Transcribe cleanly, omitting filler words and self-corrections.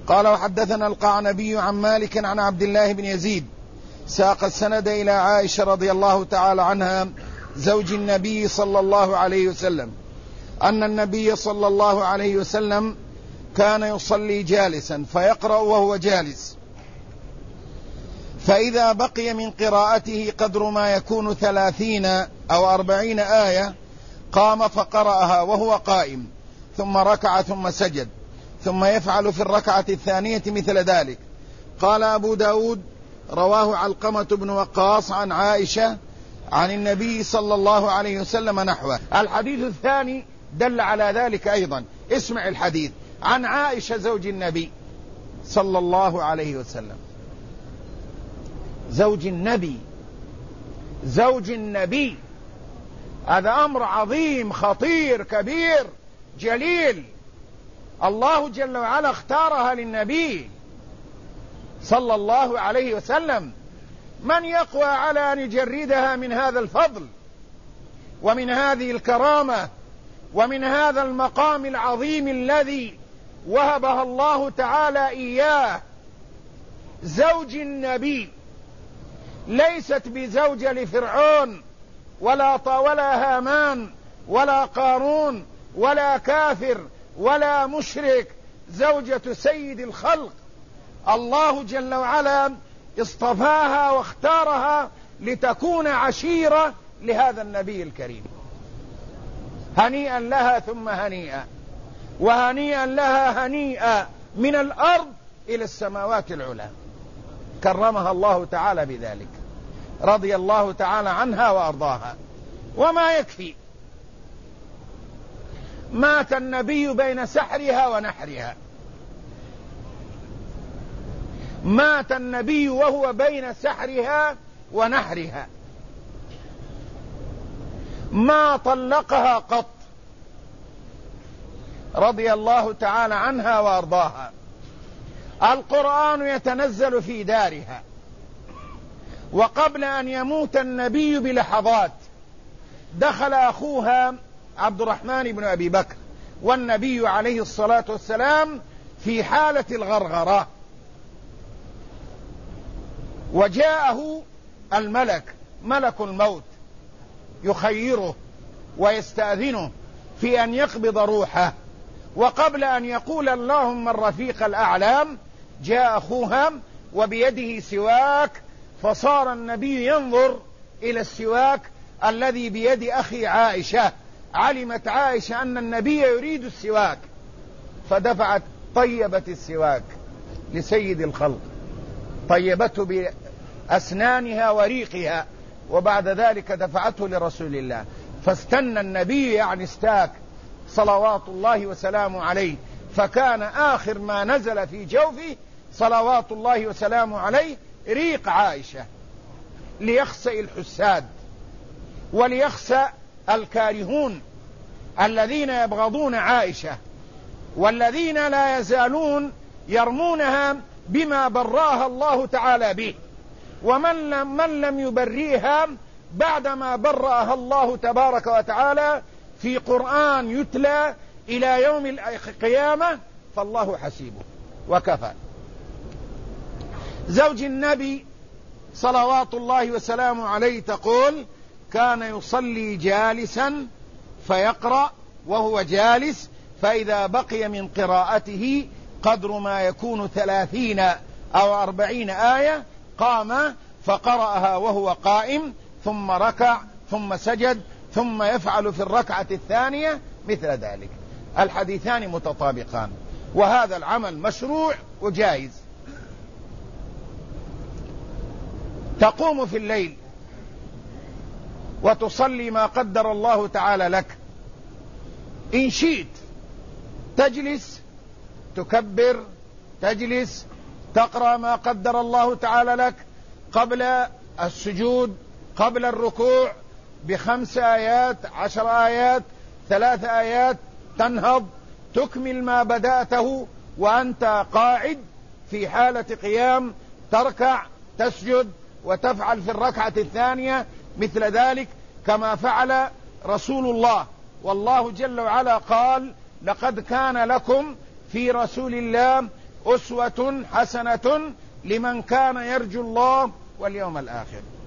قال وحدثنا القعنبي عن مالك عن عبد الله بن يزيد ساق السند إلى عائشة رضي الله تعالى عنها زوج النبي صلى الله عليه وسلم أن النبي صلى الله عليه وسلم كان يصلي جالسا فيقرأ وهو جالس، فإذا بقي من قراءته قدر ما يكون 30 أو 40 آية قام فقرأها وهو قائم، ثم ركع ثم سجد، ثم يفعل في الركعة الثانية مثل ذلك. قال أبو داود رواه علقمة بن وقاص عن عائشة عن النبي صلى الله عليه وسلم نحوه. الحديث الثاني دل على ذلك أيضا. اسمع الحديث عن عائشة زوج النبي صلى الله عليه وسلم، زوج النبي، هذا أمر عظيم خطير كبير جليل، الله جل وعلا اختارها للنبي صلى الله عليه وسلم. من يقوى على أن يجردها من هذا الفضل ومن هذه الكرامة ومن هذا المقام العظيم الذي وهبها الله تعالى إياه؟ زوج النبي، ليست بزوجة لفرعون ولا هامان ولا قارون ولا كافر ولا مشرك، زوجة سيد الخلق. الله جل وعلا اصطفاها واختارها لتكون عشيرة لهذا النبي الكريم. هنيئا لها ثم هنيئا، وهنيئا لها هنيئا من الأرض إلى السماوات العلى، كرمها الله تعالى بذلك، رضي الله تعالى عنها وأرضاها. وما يكفي، مات النبي بين سحرها ونحرها، مات النبي وهو بين سحرها ونحرها، ما طلقها قط، رضي الله تعالى عنها وأرضاها. القرآن يتنزل في دارها، وقبل أن يموت النبي بلحظات دخل أخوها عبد الرحمن بن أبي بكر والنبي عليه الصلاة والسلام في حالة الغرغرة، وجاءه الملك، ملك الموت، يخيره ويستأذنه في أن يقبض روحه. وقبل أن يقول اللهم الرفيق الأعلى جاء أخوها وبيده سواك، فصار النبي ينظر إلى السواك الذي بيد أخي عائشة. علمت عائشة أن النبي يريد السواك، فدفعت طيبت السواك لسيد الخلق، طيبته بأسنانها وريقها، وبعد ذلك دفعته لرسول الله، فاستنى النبي يعني استاك صلوات الله وسلامه عليه، فكان آخر ما نزل في جوفه صلوات الله وسلامه عليه ريق عائشة، ليخسأ الحساد وليخسأ الكارهون الذين يبغضون عائشة، والذين لا يزالون يرمونها بما براها الله تعالى به، ومن لم يبريها بعدما برأها الله تبارك وتعالى في قرآن يتلى إلى يوم القيامة فالله حسيبه وكفى. زوج النبي صلوات الله وسلامه عليه تقول كان يصلي جالسا فيقرأ وهو جالس، فإذا بقي من قراءته قدر ما يكون 30 أو 40 آية قام فقرأها وهو قائم، ثم ركع ثم سجد، ثم يفعل في الركعة الثانية مثل ذلك. الحديثان متطابقان، وهذا العمل مشروع وجائز. تقوم في الليل وتصلي ما قدر الله تعالى لك، إن شئت تجلس تكبر، تجلس تقرأ ما قدر الله تعالى لك قبل السجود، قبل الركوع ب5 آيات 10 آيات 3 آيات، تنهض تكمل ما بدأته وأنت قاعد في حالة قيام، تركع تسجد وتفعل في الركعة الثانية مثل ذلك كما فعل رسول الله. والله جل وعلا قال لقد كان لكم في رسول الله أسوة حسنة لمن كان يرجو الله واليوم الآخر.